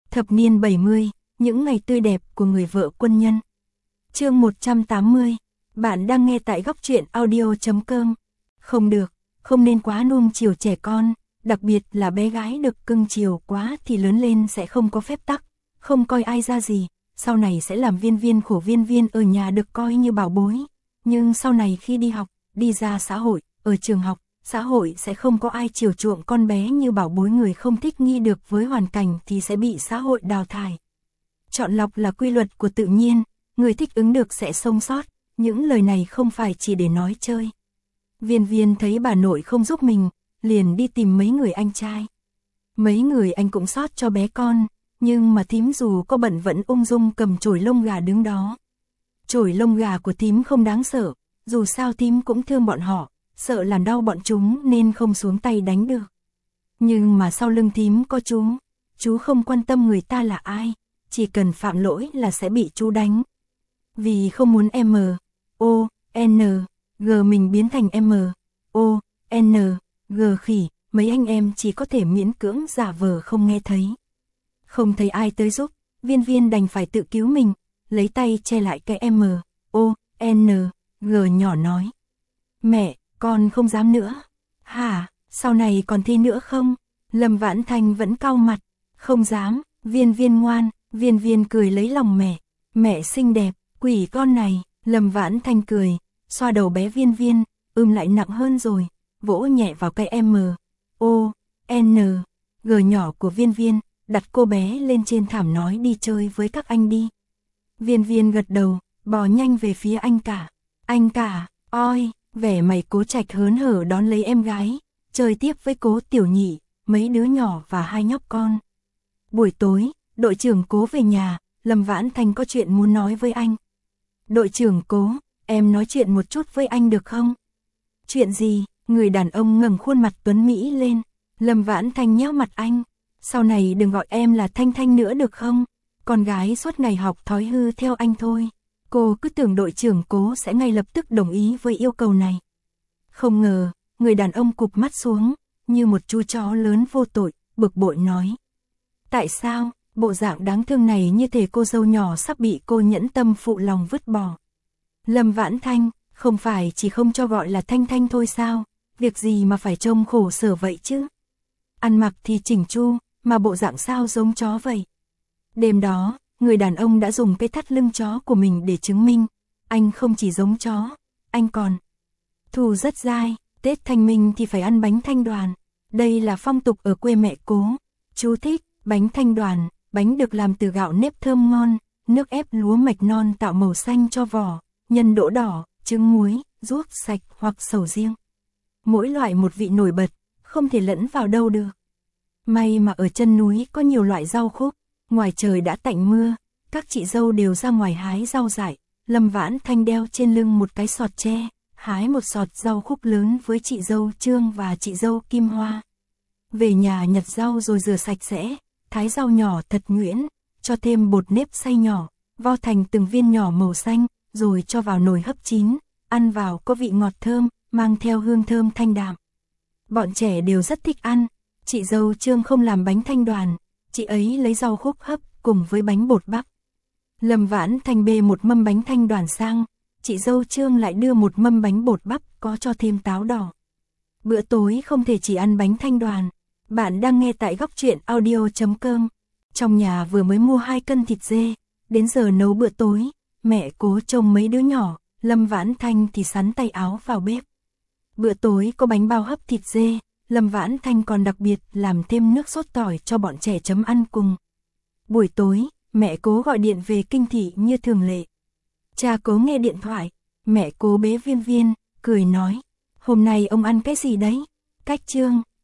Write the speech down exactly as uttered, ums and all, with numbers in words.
Thập niên bảy mươi, những ngày tươi đẹp của người vợ quân nhân. Chương một trăm tám mươi. Bạn đang nghe tại góc truyện audio chấm com. Không được, không nên quá nuông chiều trẻ con, đặc biệt là bé gái được cưng chiều quá thì lớn lên sẽ không có phép tắc, không coi ai ra gì, sau này sẽ làm viên viên khổ. Viên viên ở nhà được coi như bảo bối, nhưng sau này khi đi học, đi ra xã hội, ở trường học, xã hội sẽ không có ai chiều chuộng con bé như bảo bối. Người không thích nghi được với hoàn cảnh thì sẽ bị xã hội đào thải. Chọn lọc là quy luật của tự nhiên, người thích ứng được sẽ sống sót, những lời này không phải chỉ để nói chơi. Viên viên thấy bà nội không giúp mình, liền đi tìm mấy người anh trai. Mấy người anh cũng xót cho bé con, nhưng mà thím dù có bận vẫn ung dung cầm chổi lông gà đứng đó. Chổi lông gà của thím không đáng sợ, dù sao thím cũng thương bọn họ, sợ làm đau bọn chúng nên không xuống tay đánh được. Nhưng mà sau lưng thím có chú, chú không quan tâm người ta là ai, chỉ cần phạm lỗi là sẽ bị chú đánh. Vì không muốn M, O, N, G mình biến thành M, O, N, G khỉ, mấy anh em chỉ có thể miễn cưỡng giả vờ không nghe thấy. Không thấy ai tới giúp, viên viên đành phải tự cứu mình, lấy tay che lại cái M, O, N, G nhỏ nói. Mẹ, con không dám nữa. Hả, sau này còn thi nữa không? Lâm Vãn Thanh vẫn cau mặt. Không dám, viên viên ngoan. Viên viên cười lấy lòng mẹ. Mẹ xinh đẹp, quỷ con này. Lâm Vãn Thanh cười, xoa đầu bé viên viên, ưm lại nặng hơn rồi, vỗ nhẹ vào cái M, O, N, G nhỏ của viên viên, đặt cô bé lên trên thảm nói đi chơi với các anh đi. Viên viên gật đầu, bò nhanh về phía anh cả. Anh cả, oi, vẻ mày Cố Trạch hớn hở đón lấy em gái, chơi tiếp với Cố Tiểu Nhị, mấy đứa nhỏ và hai nhóc con. Buổi tối, đội trưởng Cố về nhà, Lâm Vãn Thanh có chuyện muốn nói với anh. Đội trưởng Cố, em nói chuyện một chút với anh được không? Chuyện gì? Người đàn ông ngẩng khuôn mặt tuấn mỹ lên. Lâm Vãn Thanh nhéo mặt anh. Sau này đừng gọi em là Thanh Thanh nữa được không? Con gái suốt ngày học thói hư theo anh thôi. Cô cứ tưởng đội trưởng Cố sẽ ngay lập tức đồng ý với yêu cầu này. Không ngờ, người đàn ông cụp mắt xuống, như một chú chó lớn vô tội, bực bội nói. Tại sao, bộ dạng đáng thương này như thể cô dâu nhỏ sắp bị cô nhẫn tâm phụ lòng vứt bỏ. Lâm Vãn Thanh, không phải chỉ không cho gọi là Thanh Thanh thôi sao, việc gì mà phải trông khổ sở vậy chứ? Ăn mặc thì chỉnh chu, mà bộ dạng sao giống chó vậy? Đêm đó, người đàn ông đã dùng cái thắt lưng chó của mình để chứng minh, anh không chỉ giống chó, anh còn thù rất dai. Tết Thanh Minh thì phải ăn bánh thanh đoàn, đây là phong tục ở quê mẹ Cố. Chú thích, bánh thanh đoàn, bánh được làm từ gạo nếp thơm ngon, nước ép lúa mạch non tạo màu xanh cho vỏ, nhân đỗ đỏ, trứng muối, ruốc sạch hoặc sầu riêng. Mỗi loại một vị nổi bật, không thể lẫn vào đâu được. May mà ở chân núi có nhiều loại rau khúc, ngoài trời đã tạnh mưa, các chị dâu đều ra ngoài hái rau dại. Lâm Vãn Thanh đeo trên lưng một cái sọt tre, hái một sọt rau khúc lớn với chị dâu Trương và chị dâu Kim Hoa. Về nhà nhặt rau rồi rửa sạch sẽ, thái rau nhỏ thật nhuyễn, cho thêm bột nếp xay nhỏ, vo thành từng viên nhỏ màu xanh, rồi cho vào nồi hấp chín, ăn vào có vị ngọt thơm, mang theo hương thơm thanh đạm. Bọn trẻ đều rất thích ăn. Chị dâu Trương không làm bánh thanh đoàn, chị ấy lấy rau khúc hấp cùng với bánh bột bắp. Lâm Vãn Thanh bê một mâm bánh thanh đoàn sang, chị dâu Trương lại đưa một mâm bánh bột bắp có cho thêm táo đỏ. Bữa tối không thể chỉ ăn bánh thanh đoàn. Bạn đang nghe tại góc truyện audio chấm com. Trong nhà vừa mới mua hai cân thịt dê, đến giờ nấu bữa tối, mẹ Cố trông mấy đứa nhỏ, Lâm Vãn Thanh thì sắn tay áo vào bếp. Bữa tối có bánh bao hấp thịt dê, Lâm Vãn Thanh còn đặc biệt làm thêm nước sốt tỏi cho bọn trẻ chấm ăn cùng. Buổi tối, mẹ Cố gọi điện về kinh thị như thường lệ. Cha Cố nghe điện thoại, mẹ Cố bế viên viên, cười nói, hôm nay ông ăn cái gì đấy? Cách Trương,